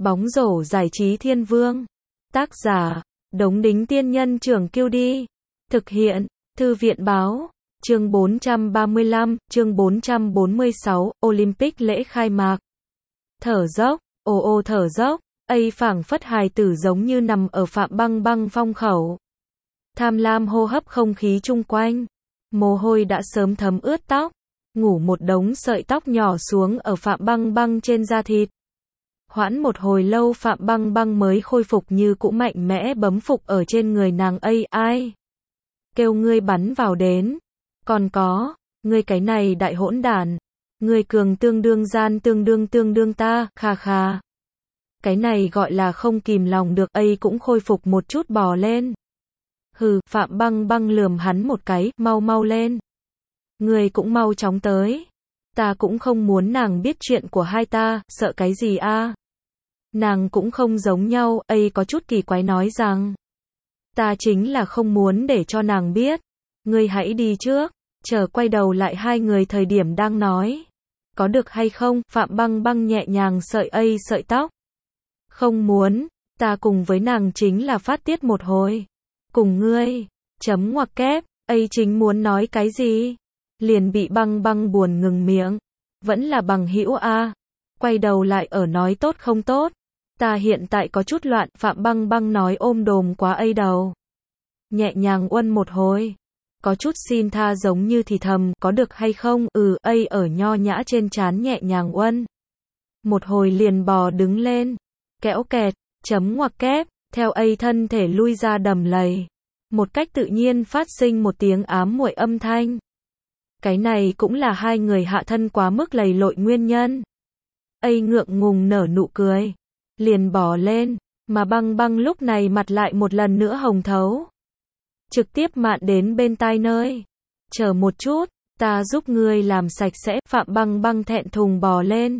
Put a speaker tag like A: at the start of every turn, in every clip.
A: Bóng rổ giải trí thiên vương. Tác giả, Đống Đính Tiên Nhân Trưởng Kiêu Đi. Thực hiện, Thư viện Báo. Chương 435, chương 446, Olympic lễ khai mạc. Thở dốc, ồ thở dốc, phảng phất hài tử giống như nằm ở Phạm Băng Băng phong khẩu. Tham lam hô hấp không khí chung quanh. Mồ hôi đã sớm thấm ướt tóc. Ngủ một đống sợi tóc nhỏ xuống ở Phạm Băng Băng trên da thịt. Hoãn một hồi lâu Phạm Băng Băng mới khôi phục như cũ, mạnh mẽ bấm phục ở trên người nàng. Ai kêu ngươi bắn vào đến. Còn có, ngươi cái này đại hỗn đản. Ngươi cường tương đương gian tương đương ta, kha kha. Cái này gọi là không kìm lòng được. Cũng khôi phục một chút bò lên. Hừ, Phạm Băng Băng lườm hắn một cái, mau lên. Ngươi cũng mau chóng tới. Ta cũng không muốn nàng biết chuyện của hai ta, sợ cái gì a? Nàng cũng không giống nhau, có chút kỳ quái nói rằng. Ta chính là không muốn để cho nàng biết. Ngươi hãy đi trước, chờ quay đầu lại hai người thời điểm đang nói. Có được hay không? Phạm Băng Băng nhẹ nhàng sợi tóc. Không muốn, ta cùng với nàng chính là phát tiết một hồi. Cùng ngươi, chấm ngoặc kép, chính muốn nói cái gì? Liền bị Băng Băng buồn ngừng miệng. Vẫn là bằng hữu a. Quay đầu lại ở nói tốt không tốt. Ta hiện tại có chút loạn, Phạm Băng Băng nói ôm đồm quá đầu. Nhẹ nhàng uân một hồi. Có chút xin tha giống như thì thầm, có được hay không? Ở nho nhã trên trán nhẹ nhàng uân. Một hồi liền bò đứng lên. Kéo kẹt, chấm ngoặc kép, theo thân thể lui ra đầm lầy. Một cách tự nhiên phát sinh một tiếng ám muội âm thanh. Cái này cũng là hai người hạ thân quá mức lầy lội nguyên nhân. Ngượng ngùng nở nụ cười. Liền bò lên, mà Băng Băng lúc này mặt lại một lần nữa hồng thấu. Trực tiếp mạn đến bên tai nơi. Chờ một chút, ta giúp ngươi làm sạch sẽ. Phạm Băng Băng thẹn thùng bò lên.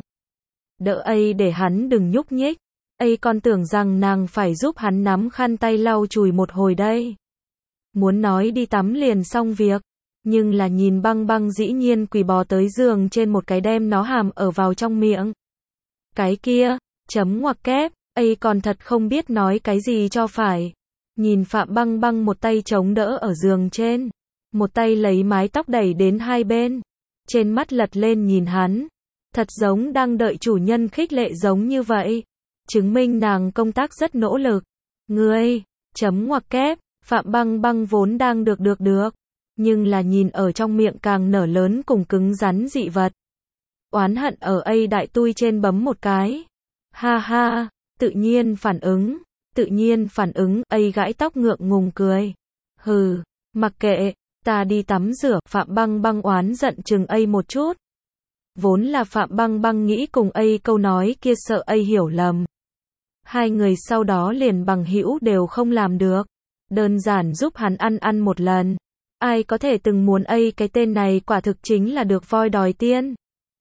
A: Đỡ để hắn đừng nhúc nhích. Còn tưởng rằng nàng phải giúp hắn nắm khăn tay lau chùi một hồi đây. Muốn nói đi tắm liền xong việc. Nhưng là nhìn Băng Băng dĩ nhiên quỳ bò tới giường trên một cái đem nó hàm ở vào trong miệng. Cái kia, chấm ngoặc kép, còn thật không biết nói cái gì cho phải. Nhìn Phạm Băng Băng một tay chống đỡ ở giường trên. Một tay lấy mái tóc đẩy đến hai bên. Trên mắt lật lên nhìn hắn. Thật giống đang đợi chủ nhân khích lệ giống như vậy. Chứng minh nàng công tác rất nỗ lực. Ngươi, chấm ngoặc kép, Phạm Băng Băng vốn đang được. Nhưng là nhìn ở trong miệng càng nở lớn cùng cứng rắn dị vật. Oán hận ở đại tui trên bấm một cái. Ha ha, tự nhiên phản ứng, gãi tóc ngượng ngùng cười. Hừ, mặc kệ, ta đi tắm rửa. Phạm Băng Băng oán giận chừng một chút. Vốn là Phạm Băng Băng nghĩ cùng câu nói kia sợ hiểu lầm. Hai người sau đó liền bằng hữu đều không làm được. Đơn giản giúp hắn ăn một lần. Ai có thể từng muốn cái tên này quả thực chính là được voi đòi tiên.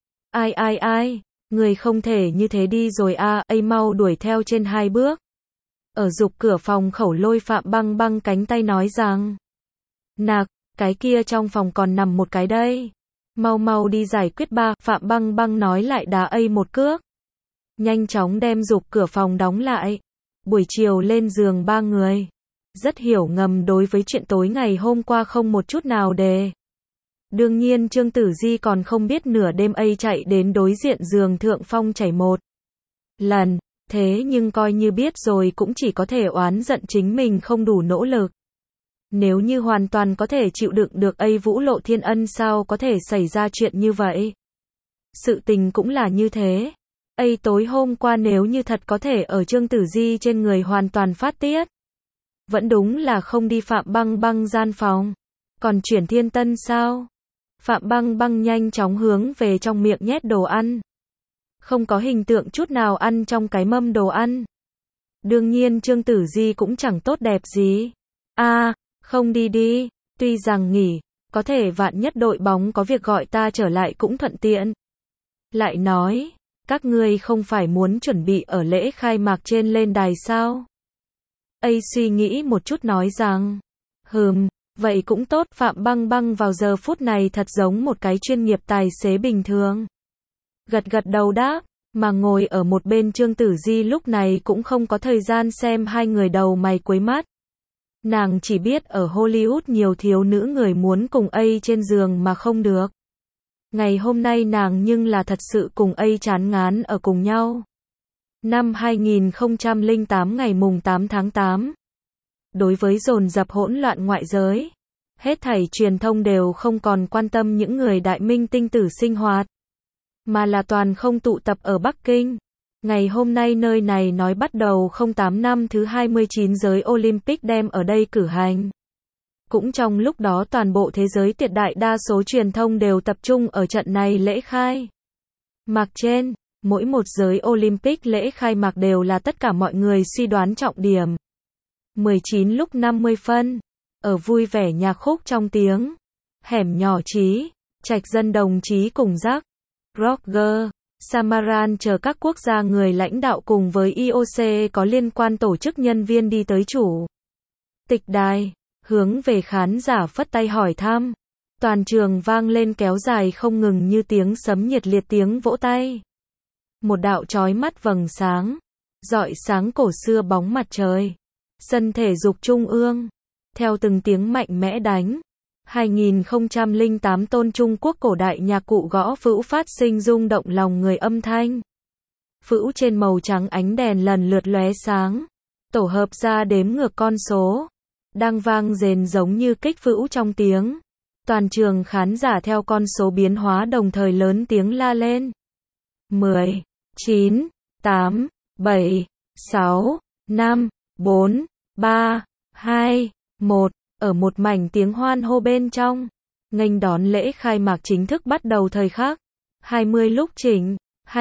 A: Ai, người không thể như thế đi rồi mau đuổi theo trên hai bước. Ở dục cửa phòng khẩu lôi Phạm Băng Băng cánh tay nói rằng. Nạc, cái kia trong phòng còn nằm một cái đây. Mau đi giải quyết ba. Phạm Băng Băng nói lại đá một cước. Nhanh chóng đem dục cửa phòng đóng lại. Buổi chiều lên giường ba người. Rất hiểu ngầm đối với chuyện tối ngày hôm qua không một chút nào đề. Đương nhiên Trương Tử Di còn không biết nửa đêm chạy đến đối diện giường thượng phong chảy một lần. Thế nhưng coi như biết rồi cũng chỉ có thể oán giận chính mình không đủ nỗ lực. Nếu như hoàn toàn có thể chịu đựng được Vũ Lộ Thiên Ân sao có thể xảy ra chuyện như vậy. Sự tình cũng là như thế. Tối hôm qua nếu như thật có thể ở Trương Tử Di trên người hoàn toàn phát tiết. Vẫn đúng là không đi Phạm Băng Băng gian phòng. Còn chuyển Thiên Tân sao? Phạm Băng Băng nhanh chóng hướng về trong miệng nhét đồ ăn. Không có hình tượng chút nào ăn trong cái mâm đồ ăn. Đương nhiên Trương Tử Di cũng chẳng tốt đẹp gì. Không đi, tuy rằng nghỉ, có thể vạn nhất đội bóng có việc gọi ta trở lại cũng thuận tiện. Lại nói, các ngươi không phải muốn chuẩn bị ở lễ khai mạc trên lên đài sao? Suy nghĩ một chút nói rằng, vậy cũng tốt. Phạm Băng Băng vào giờ phút này thật giống một cái chuyên nghiệp tài xế bình thường. Gật đầu đáp, Mà ngồi ở một bên Trương Tử Di lúc này cũng không có thời gian xem hai người đầu mày quấy mắt. Nàng chỉ biết ở Hollywood nhiều thiếu nữ người muốn cùng ấy trên giường mà không được. Ngày hôm nay nàng nhưng là thật sự cùng ấy chán ngán ở cùng nhau. Năm 2008 ngày mùng 8 tháng 8. Đối với dồn dập hỗn loạn ngoại giới, hết thảy truyền thông đều không còn quan tâm những người đại minh tinh tử sinh hoạt, mà là toàn không tụ tập ở Bắc Kinh. Ngày hôm nay nơi này nói bắt đầu 08 năm thứ 29 giới Olympic đem ở đây cử hành. Cũng trong lúc đó toàn bộ thế giới tuyệt đại đa số truyền thông đều tập trung ở trận này lễ khai mạc trên. Mỗi một giới Olympic lễ khai mạc đều là tất cả mọi người suy đoán trọng điểm. 19 lúc 50 phân, ở vui vẻ nhạc khúc trong tiếng hẻm nhỏ Trí, Trạch Dân đồng chí cùng Jack Roger, Samaran chờ các quốc gia người lãnh đạo cùng với IOC có liên quan tổ chức nhân viên đi tới chủ tịch đài, hướng về khán giả phất tay hỏi thăm. Toàn trường vang lên kéo dài không ngừng như tiếng sấm nhiệt liệt tiếng vỗ tay. Một đạo chói mắt vầng sáng, rọi sáng cổ xưa bóng mặt trời. Sân thể dục trung ương, theo từng tiếng mạnh mẽ đánh. 2008 tôn Trung Quốc cổ đại nhạc cụ gõ phữu phát sinh rung động lòng người âm thanh. Phữu trên màu trắng ánh đèn lần lượt lóe sáng, tổ hợp ra đếm ngược con số, đang vang rền giống như kích phữu trong tiếng. Toàn trường khán giả theo con số biến hóa đồng thời lớn tiếng la lên. 10, 9, 8, 7, 6, 5, 4, 3, 2, 1. Ở một mảnh tiếng hoan hô bên trong, nghênh đón lễ khai mạc chính thức bắt đầu thời khắc 20 lúc chỉnh.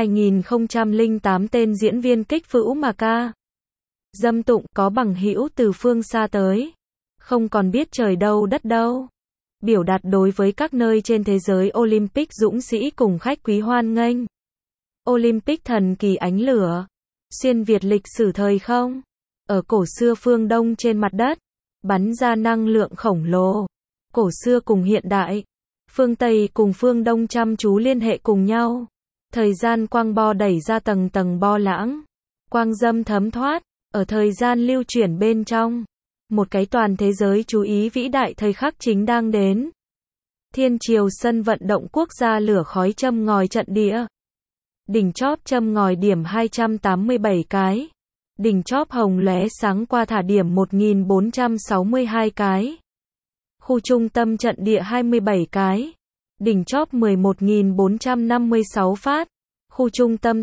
A: 2008 tên diễn viên kích phữu mà ca dâm tụng có bằng hữu từ phương xa tới, không còn biết trời đâu đất đâu, biểu đạt đối với các nơi trên thế giới Olympic dũng sĩ cùng khách quý hoan nghênh. Olympic thần kỳ ánh lửa, xuyên việt lịch sử thời không, ở cổ xưa phương Đông trên mặt đất, bắn ra năng lượng khổng lồ. Cổ xưa cùng hiện đại, phương Tây cùng phương Đông chăm chú liên hệ cùng nhau. Thời gian quang bo đẩy ra tầng tầng bo lãng, quang dâm thấm thoát, ở thời gian lưu chuyển bên trong. Một cái toàn thế giới chú ý vĩ đại thời khắc chính đang đến. Thiên triều sân vận động quốc gia lửa khói châm ngòi trận địa. Đỉnh chóp châm ngòi điểm 287 cái. Đỉnh chóp hồng lóe sáng qua thả điểm 1462 cái. Khu trung tâm trận địa 27 cái. Đỉnh chóp 11.456 phát. Khu trung tâm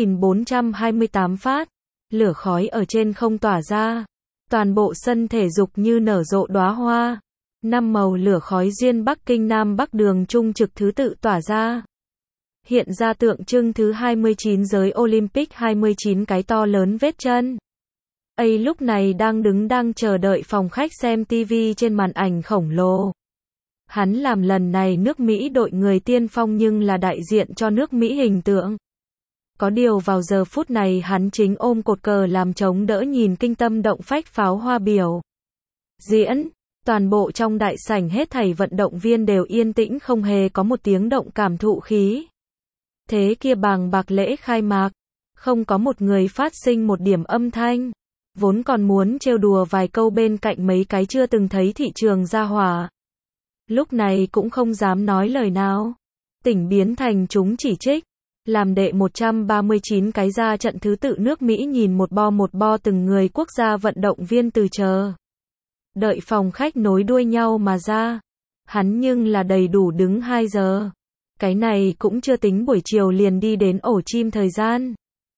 A: 8.428 phát. Lửa khói ở trên không tỏa ra. Toàn bộ sân thể dục như nở rộ đóa hoa. 5 màu lửa khói duyên Bắc Kinh Nam Bắc đường trung trực thứ tự tỏa ra. Hiện ra tượng trưng thứ 29 giới Olympic 29 cái to lớn vết chân. ấy lúc này đang chờ đợi phòng khách xem TV trên màn ảnh khổng lồ. Hắn làm lần này nước Mỹ đội người tiên phong nhưng là đại diện cho nước Mỹ hình tượng. Có điều vào giờ phút này hắn chính ôm cột cờ làm chống đỡ nhìn kinh tâm động phách pháo hoa biểu diễn. Toàn bộ trong đại sảnh hết thảy vận động viên đều yên tĩnh không hề có một tiếng động cảm thụ khí thế kia bàng bạc lễ khai mạc. Không có một người phát sinh một điểm âm thanh. Vốn còn muốn trêu đùa vài câu bên cạnh mấy cái chưa từng thấy thị trường ra hỏa. Lúc này cũng không dám nói lời nào. Tỉnh biến thành chúng chỉ trích. Làm đệ 139 cái ra trận thứ tự nước Mỹ nhìn một bo từng người quốc gia vận động viên từ chờ đợi phòng khách nối đuôi nhau mà ra. Hắn nhưng là đầy đủ đứng 2 giờ. Cái này cũng chưa tính buổi chiều liền đi đến ổ chim thời gian.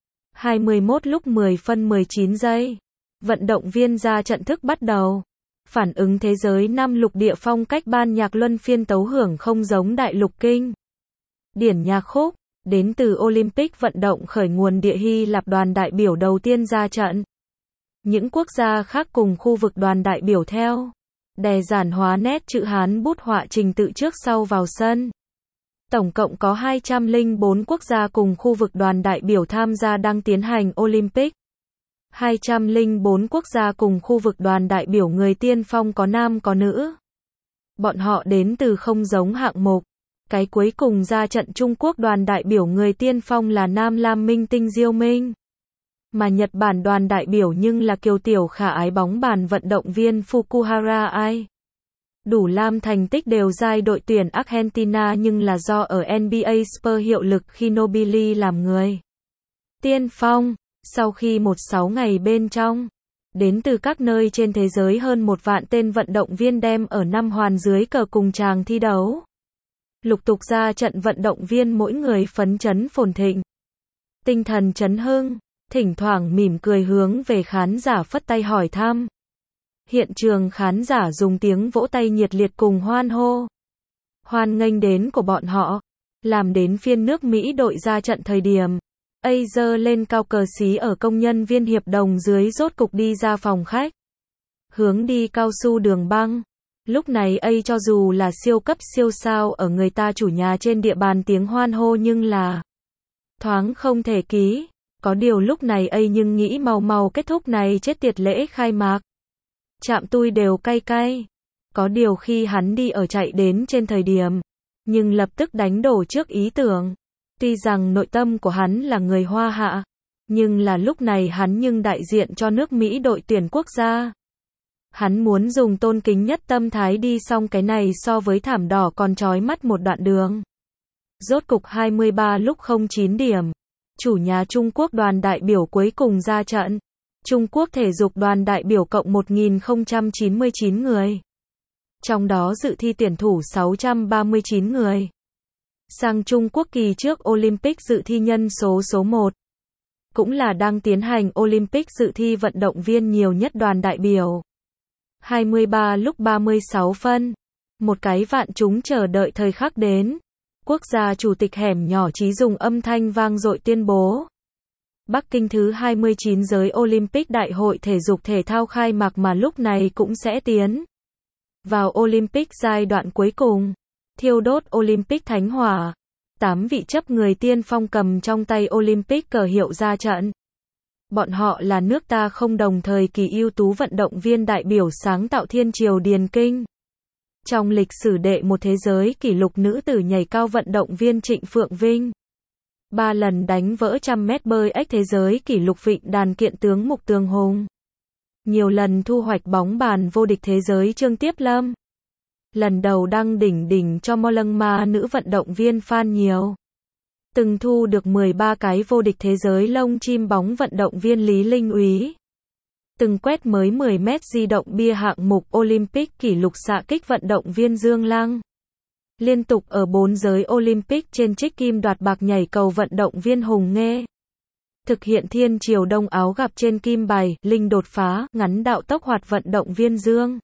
A: 21 lúc 10 phân 19 giây. Vận động viên ra trận thức bắt đầu. Phản ứng thế giới 5 lục địa phong cách ban nhạc luân phiên tấu hưởng không giống đại lục kinh điển nhạc khúc. Đến từ Olympic vận động khởi nguồn địa Hy Lạp đoàn đại biểu đầu tiên ra trận. Những quốc gia khác cùng khu vực đoàn đại biểu theo. Đè giản hóa nét chữ Hán bút họa trình tự trước sau vào sân. Tổng cộng có 204 quốc gia cùng khu vực đoàn đại biểu tham gia đang tiến hành Olympic. 204 quốc gia cùng khu vực đoàn đại biểu người tiên phong có nam có nữ. Bọn họ đến từ không giống hạng mục. Cái cuối cùng ra trận Trung Quốc đoàn đại biểu người tiên phong là Nam Lam minh tinh Diêu Minh. Mà Nhật Bản đoàn đại biểu nhưng là kiều tiểu khả ái bóng bàn vận động viên Fukuhara Ai. Đủ lam thành tích đều giai đội tuyển Argentina nhưng là do ở NBA Spurs hiệu lực khi Nobili làm người tiên phong. Sau khi 16 ngày bên trong, đến từ các nơi trên thế giới hơn 1 vạn tên vận động viên đem ở 5 hoàn dưới cờ cùng chàng thi đấu. Lục tục ra trận vận động viên mỗi người phấn chấn phồn thịnh. Tinh thần chấn hưng, thỉnh thoảng mỉm cười hướng về khán giả phất tay hỏi thăm. Hiện trường khán giả dùng tiếng vỗ tay nhiệt liệt cùng hoan hô. Hoan nghênh đến của bọn họ, làm đến phiên nước Mỹ đội ra trận thời điểm. Giơ lên cao cờ xí ở công nhân viên hiệp đồng dưới rốt cục đi ra phòng khách. Hướng đi cao su đường băng. Lúc này cho dù là siêu cấp siêu sao ở người ta chủ nhà trên địa bàn tiếng hoan hô nhưng là thoáng không thể ký. Có điều lúc này nhưng nghĩ mau kết thúc này chết tiệt lễ khai mạc. Chạm tui đều cay cay. Có điều khi hắn đi ở chạy đến trên thời điểm, nhưng lập tức đánh đổ trước ý tưởng. Tuy rằng nội tâm của hắn là người Hoa Hạ, nhưng là lúc này hắn nhưng đại diện cho nước Mỹ đội tuyển quốc gia. Hắn muốn dùng tôn kính nhất tâm thái đi xong cái này so với thảm đỏ còn chói mắt một đoạn đường. Rốt cục 23 lúc 09 điểm. Chủ nhà Trung Quốc đoàn đại biểu cuối cùng ra trận. Trung Quốc thể dục đoàn đại biểu cộng 1099 người. Trong đó dự thi tuyển thủ 639 người. Sang Trung Quốc kỳ trước Olympic dự thi nhân số số 1. Cũng là đang tiến hành Olympic dự thi vận động viên nhiều nhất đoàn đại biểu. 23 lúc 36 phân. Một cái vạn chúng chờ đợi thời khắc đến. Quốc gia chủ tịch hẻm nhỏ Chí dùng âm thanh vang dội tuyên bố. Bắc Kinh thứ 29 giới Olympic Đại hội thể dục thể thao khai mạc mà lúc này cũng sẽ tiến vào Olympic giai đoạn cuối cùng. Thiêu đốt Olympic thánh hỏa. 8 vị chấp người tiên phong cầm trong tay Olympic cờ hiệu ra trận. Bọn họ là nước ta không đồng thời kỳ ưu tú vận động viên đại biểu sáng tạo thiên triều điền kinh. Trong lịch sử đệ một thế giới kỷ lục nữ tử nhảy cao vận động viên Trịnh Phượng Vinh. 3 lần đánh vỡ 100 mét bơi ếch thế giới kỷ lục vịnh đàn kiện tướng Mục Tường Hùng. Nhiều lần thu hoạch bóng bàn vô địch thế giới Trương Tiếp Lâm. Lần đầu đăng đỉnh cho Myanmar nữ vận động viên Phan Nhiều. Từng thu được 13 cái vô địch thế giới lông chim bóng vận động viên Lý Linh Úy. Từng quét mới 10 mét di động bia hạng mục Olympic kỷ lục xạ kích vận động viên Dương Lăng. Liên tục ở 4 giới Olympic trên trích kim đoạt bạc nhảy cầu vận động viên Hùng Nghê. Thực hiện thiên triều đông áo gặp trên kim bài, linh đột phá, ngắn đạo tốc hoạt vận động viên Dương.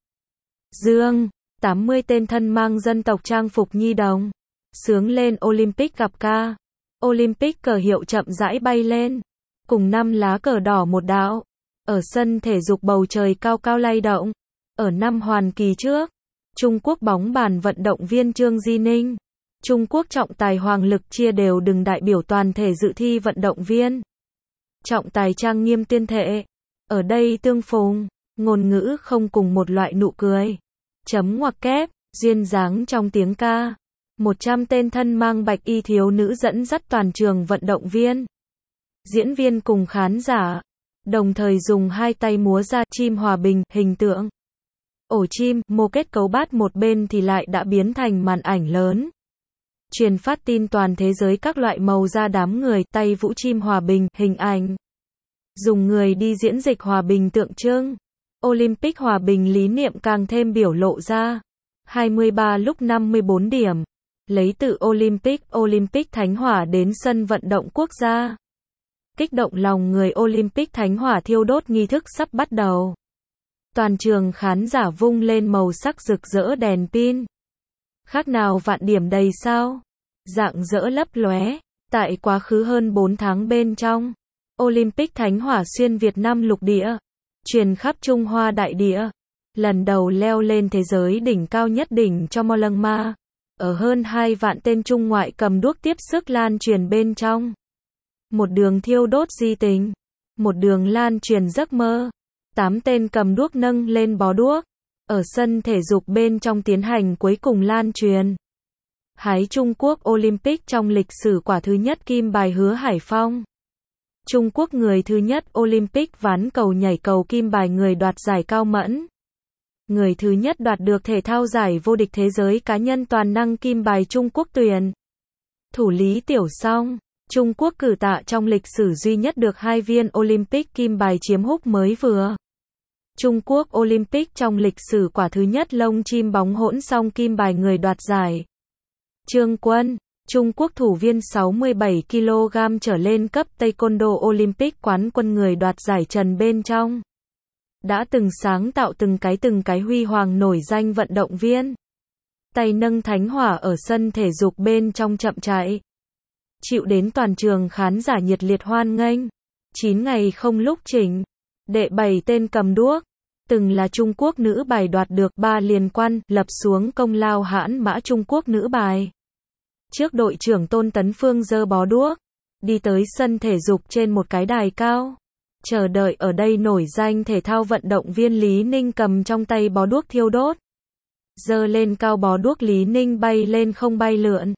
A: 80 tên thân mang dân tộc trang phục nhi đồng. Sướng lên Olympic gặp ca. Olympic cờ hiệu chậm rãi bay lên. Cùng 5 lá cờ đỏ một đạo. Ở sân thể dục bầu trời cao cao lay động. Ở năm hoàn kỳ trước. Trung Quốc bóng bàn vận động viên Trương Di Ninh. Trung Quốc trọng tài Hoàng Lực chia đều đừng đại biểu toàn thể dự thi vận động viên. Trọng tài trang nghiêm tuyên thệ. Ở đây tương phùng. Ngôn ngữ không cùng một loại nụ cười. Chấm ngoặc kép, duyên dáng trong tiếng ca. 100 tên thân mang bạch y thiếu nữ dẫn dắt toàn trường vận động viên. Diễn viên cùng khán giả. Đồng thời dùng hai tay múa ra chim hòa bình, hình tượng. Ổ chim, mô kết cấu bát một bên thì lại đã biến thành màn ảnh lớn. Truyền phát tin toàn thế giới các loại màu ra đám người, tay vũ chim hòa bình, hình ảnh. Dùng người đi diễn dịch hòa bình tượng trưng. Olympic hòa bình lý niệm càng thêm biểu lộ ra. 23 lúc 54 điểm. Lấy từ Olympic thánh hỏa đến sân vận động quốc gia. Kích động lòng người Olympic thánh hỏa thiêu đốt nghi thức sắp bắt đầu. Toàn trường khán giả vung lên màu sắc rực rỡ đèn pin. Khác nào vạn điểm đầy sao? Rạng rỡ lấp lóe. Tại quá khứ hơn 4 tháng bên trong, Olympic thánh hỏa xuyên Việt Nam lục địa, truyền khắp Trung Hoa đại địa. Lần đầu leo lên thế giới đỉnh cao nhất đỉnh cho Myanmar. Ở hơn 2 vạn tên Trung ngoại cầm đuốc tiếp sức lan truyền bên trong. Một đường thiêu đốt di tình. Một đường lan truyền giấc mơ. 8 tên cầm đuốc nâng lên bó đuốc. Ở sân thể dục bên trong tiến hành cuối cùng lan truyền. Hái Trung Quốc Olympic trong lịch sử quả thứ nhất kim bài Hứa Hải Phong. Trung Quốc người thứ nhất Olympic ván cầu nhảy cầu kim bài người đoạt giải Cao Mẫn. Người thứ nhất đoạt được thể thao giải vô địch thế giới cá nhân toàn năng kim bài Trung Quốc Tuyền. Thủ Lý Tiểu Song. Trung Quốc cử tạ trong lịch sử duy nhất được 2 viên Olympic kim bài chiếm húc mới vừa. Trung Quốc Olympic trong lịch sử quả thứ nhất lông chim bóng hỗn song kim bài người đoạt giải. Trương Quân. Trung Quốc thủ viên 67 kg trở lên cấp Taekwondo Olympic quán quân người đoạt giải Trần Bên Trong. Đã từng sáng tạo từng cái huy hoàng nổi danh vận động viên. Tay nâng thánh hỏa ở sân thể dục Bên Trong chậm chạy. Chịu đến toàn trường khán giả nhiệt liệt hoan nghênh. 9 ngày không lúc chỉnh. Đệ 7 tên cầm đuốc. Từng là Trung Quốc nữ bài đoạt được 3 liên quan, lập xuống công lao hãn mã Trung Quốc nữ bài. Trước đội trưởng Tôn Tấn Phương giơ bó đuốc, đi tới sân thể dục trên một cái đài cao. Chờ đợi ở đây nổi danh thể thao vận động viên Lý Ninh cầm trong tay bó đuốc thiêu đốt. Giơ lên cao bó đuốc Lý Ninh bay lên không bay lượn.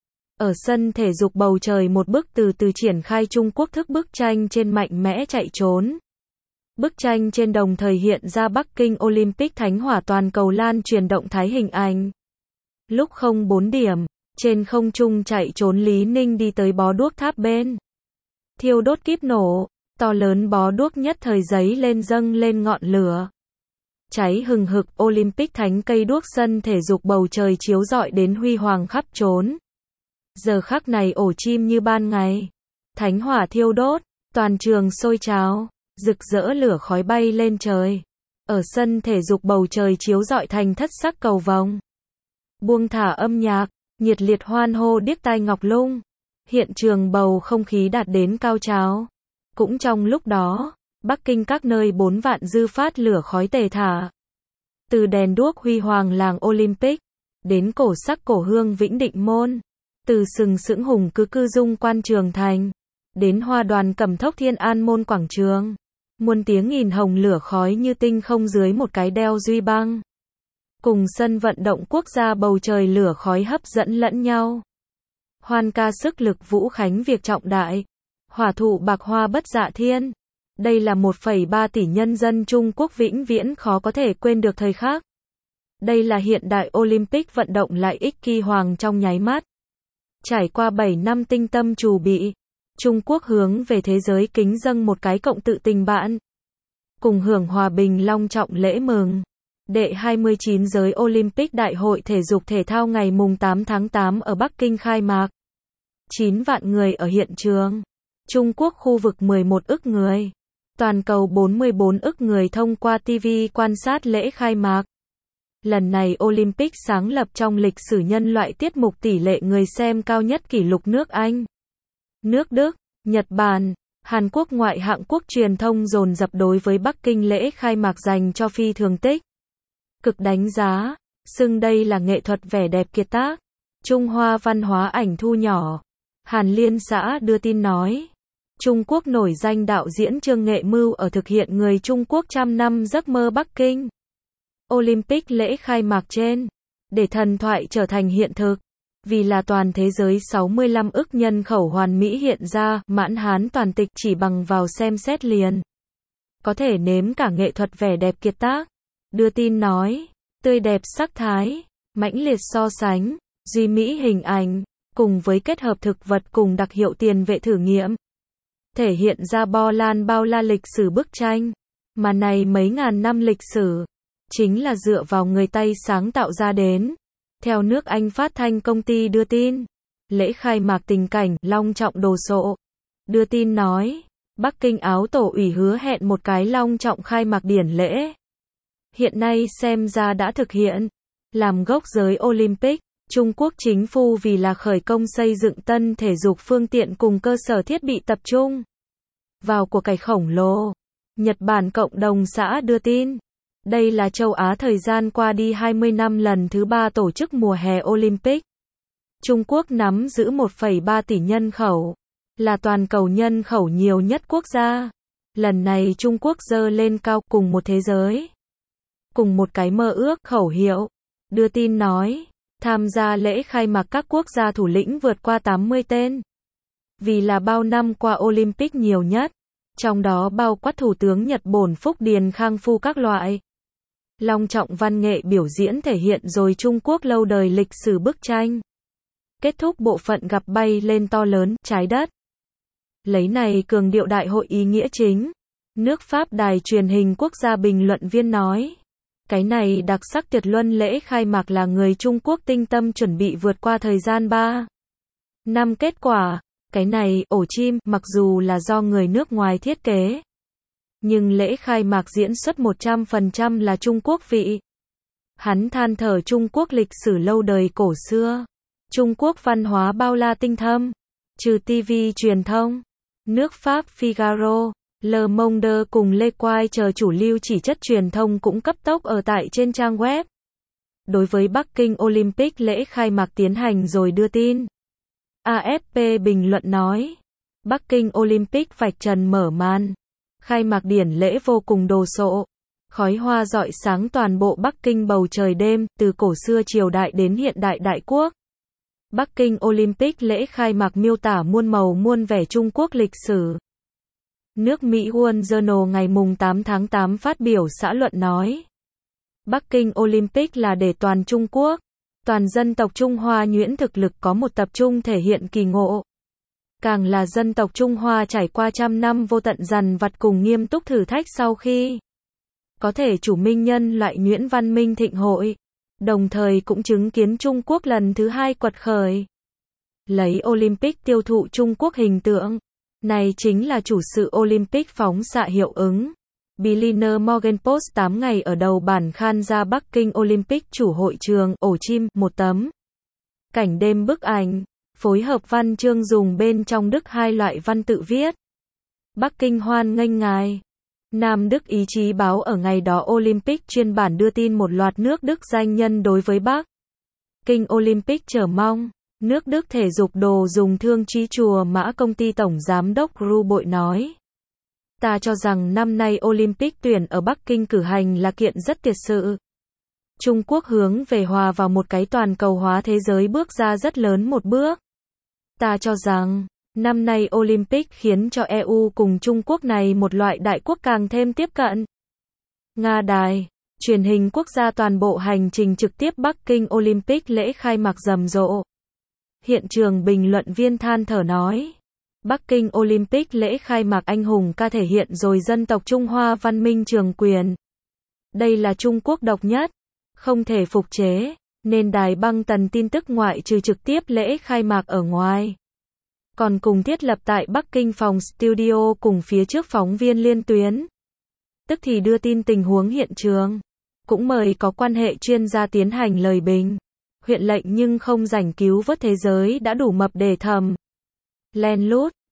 A: Ở sân thể dục bầu trời một bức từ từ triển khai Trung Quốc thức bức tranh trên mạnh mẽ chạy trốn. Bức tranh trên đồng thời hiện ra Bắc Kinh Olympic thánh hỏa toàn cầu lan truyền động thái hình ảnh. Lúc 04 điểm, trên không trung chạy trốn Lý Ninh đi tới bó đuốc tháp bên. Thiêu đốt kíp nổ, to lớn bó đuốc nhất thời giấy lên dâng lên ngọn lửa. Cháy hừng hực Olympic thánh cây đuốc sân thể dục bầu trời chiếu rọi đến huy hoàng khắp trốn. Giờ khắc này ổ chim như ban ngày. Thánh hỏa thiêu đốt, toàn trường sôi trào, rực rỡ lửa khói bay lên trời. Ở sân thể dục bầu trời chiếu rọi thành thất sắc cầu vồng. Buông thả âm nhạc, nhiệt liệt hoan hô điếc tai ngọc lung. Hiện trường bầu không khí đạt đến cao trào. Cũng trong lúc đó, Bắc Kinh các nơi 4 vạn dư phát lửa khói tề thả. Từ đèn đuốc huy hoàng làng Olympic, đến cổ sắc cổ hương Vĩnh Định Môn, từ sừng sững hùng cứ dung quan Trường Thành, đến hoa đoàn Cẩm Thốc Thiên An Môn quảng trường. Muôn tiếng nghìn hồng lửa khói như tinh không dưới một cái đeo duy băng. Cùng sân vận động quốc gia bầu trời lửa khói hấp dẫn lẫn nhau. Hoan ca sức lực Vũ Khánh việc trọng đại. Hỏa thụ bạc hoa bất dạ thiên. Đây là 1,3 tỷ nhân dân Trung Quốc vĩnh viễn khó có thể quên được thời khắc. Đây là hiện đại Olympic vận động lại ích kỳ hoàng trong nháy mắt. Trải qua 7 năm tinh tâm trù bị, Trung Quốc hướng về thế giới kính dâng một cái cộng tự tình bạn. Cùng hưởng hòa bình long trọng lễ mừng. Đệ 29 giới Olympic Đại hội Thể dục Thể thao ngày mùng 8 tháng 8 ở Bắc Kinh khai mạc. 9 vạn người ở hiện trường. Trung Quốc khu vực 11 ức người. Toàn cầu 44 ức người thông qua TV quan sát lễ khai mạc. Lần này Olympic sáng lập trong lịch sử nhân loại tiết mục tỷ lệ người xem cao nhất kỷ lục nước Anh, nước Đức, Nhật Bản, Hàn Quốc ngoại hạng quốc truyền thông dồn dập đối với Bắc Kinh lễ khai mạc dành cho phi thường tích. Cực đánh giá, xưng đây là nghệ thuật vẻ đẹp kiệt tác. Trung Hoa văn hóa ảnh thu nhỏ. Hàn Liên xã đưa tin nói. Trung Quốc nổi danh đạo diễn Trương Nghệ Mưu ở thực hiện người Trung Quốc trăm năm giấc mơ Bắc Kinh. Olympic lễ khai mạc trên. Để thần thoại trở thành hiện thực. Vì là toàn thế giới 65 ức nhân khẩu hoàn mỹ hiện ra, mãn hán toàn tịch chỉ bằng vào xem xét liền. Có thể nếm cả nghệ thuật vẻ đẹp kiệt tác. Đưa tin nói, tươi đẹp sắc thái, mãnh liệt so sánh, duy mỹ hình ảnh, cùng với kết hợp thực vật cùng đặc hiệu tiền vệ thử nghiệm. Thể hiện ra bao la lịch sử bức tranh, mà này mấy ngàn năm lịch sử, chính là dựa vào người Tây sáng tạo ra đến. Theo nước Anh phát thanh công ty đưa tin, lễ khai mạc tình cảnh long trọng đồ sộ. Đưa tin nói, Bắc Kinh áo tổ ủy hứa hẹn một cái long trọng khai mạc điển lễ. Hiện nay xem ra đã thực hiện. Làm gốc giới Olympic, Trung Quốc chính phủ vì là khởi công xây dựng tân thể dục phương tiện cùng cơ sở thiết bị tập trung vào cuộc cải khổng lồ. Nhật Bản cộng đồng xã đưa tin, đây là châu Á thời gian qua đi 20 năm lần thứ 3 tổ chức mùa hè Olympic. Trung Quốc nắm giữ 1,3 tỷ nhân khẩu, là toàn cầu nhân khẩu nhiều nhất quốc gia. Lần này Trung Quốc giơ lên cao cùng một thế giới, cùng một cái mơ ước khẩu hiệu. Đưa tin nói, Tham gia lễ khai mạc các quốc gia thủ lĩnh vượt qua 80 tên. Vì là bao năm qua Olympic nhiều nhất, trong đó bao quát Thủ tướng Nhật Bổn Phúc Điền Khang Phu các loại. Long trọng văn nghệ biểu diễn thể hiện rồi Trung Quốc lâu đời lịch sử bức tranh. Kết thúc bộ phận gặp bay lên to lớn, trái đất. Lấy này cường điệu đại hội ý nghĩa chính. Nước Pháp đài truyền hình quốc gia bình luận viên nói. Cái này đặc sắc tuyệt luân lễ khai mạc là người Trung Quốc tinh tâm chuẩn bị vượt qua thời gian 3 năm kết quả. Cái này, ổ chim, mặc dù là do người nước ngoài thiết kế. Nhưng lễ khai mạc diễn xuất 100% là Trung Quốc vị. Hắn than thở Trung Quốc lịch sử lâu đời cổ xưa. Trung Quốc văn hóa bao la tinh thâm. Trừ TV truyền thông. Nước Pháp Figaro, Le Monde cùng Le Quai chờ chủ lưu chỉ chất truyền thông cũng cấp tốc ở tại trên trang web. Đối với Bắc Kinh Olympic lễ khai mạc tiến hành rồi đưa tin. AFP bình luận nói. Bắc Kinh Olympic vạch trần mở màn. Khai mạc điển lễ vô cùng đồ sộ. Khói hoa rọi sáng toàn bộ Bắc Kinh bầu trời đêm, từ cổ xưa triều đại đến hiện đại đại quốc. Bắc Kinh Olympic lễ khai mạc miêu tả muôn màu muôn vẻ Trung Quốc lịch sử. Nước Mỹ Wall Journal ngày 8 tháng 8 phát biểu xã luận nói. Bắc Kinh Olympic là để toàn Trung Quốc, toàn dân tộc Trung Hoa nhuyễn thực lực có một tập trung thể hiện kỳ ngộ. Càng là dân tộc Trung Hoa trải qua trăm năm vô tận dằn vặt cùng nghiêm túc thử thách sau khi có thể chủ minh nhân loại nhuyễn văn minh thịnh hội, đồng thời cũng chứng kiến Trung Quốc lần thứ 2 quật khởi. Lấy Olympic tiêu thụ Trung Quốc hình tượng, này chính là chủ sự Olympic phóng xạ hiệu ứng. Berliner Morgenpost 8 ngày ở đầu bản khan ra Bắc Kinh Olympic chủ hội trường, ổ chim, một tấm. Cảnh đêm bức ảnh, phối hợp văn chương dùng bên trong Đức hai loại văn tự viết. Bắc Kinh hoan nghênh ngài. Nam Đức ý chí báo ở ngày đó Olympic chuyên bản đưa tin một loạt nước Đức danh nhân đối với Bắc Kinh Olympic chờ mong. Nước Đức thể dục đồ dùng thương trí chùa Mã công ty tổng giám đốc Ru Bội nói. Ta cho rằng năm nay Olympic tuyển ở Bắc Kinh cử hành là kiện rất tuyệt sự. Trung Quốc hướng về hòa vào một cái toàn cầu hóa thế giới bước ra rất lớn một bước. Ta cho rằng, năm nay Olympic khiến cho EU cùng Trung Quốc này một loại đại quốc càng thêm tiếp cận. Nga đài, truyền hình quốc gia toàn bộ hành trình trực tiếp Bắc Kinh Olympic lễ khai mạc rầm rộ. Hiện trường bình luận viên than thở nói. Bắc Kinh Olympic lễ khai mạc anh hùng ca thể hiện rồi dân tộc Trung Hoa văn minh trường quyền. Đây là Trung Quốc độc nhất, không thể phục chế, nên đài băng tần tin tức ngoại trừ trực tiếp lễ khai mạc ở ngoài. Còn cùng thiết lập tại Bắc Kinh phòng studio cùng phía trước phóng viên liên tuyến. Tức thì đưa tin tình huống hiện trường. Cũng mời có quan hệ chuyên gia tiến hành lời bình. Huyện lệnh nhưng không rảnh cứu vớt thế giới đã đủ mập để thầm. Len lút.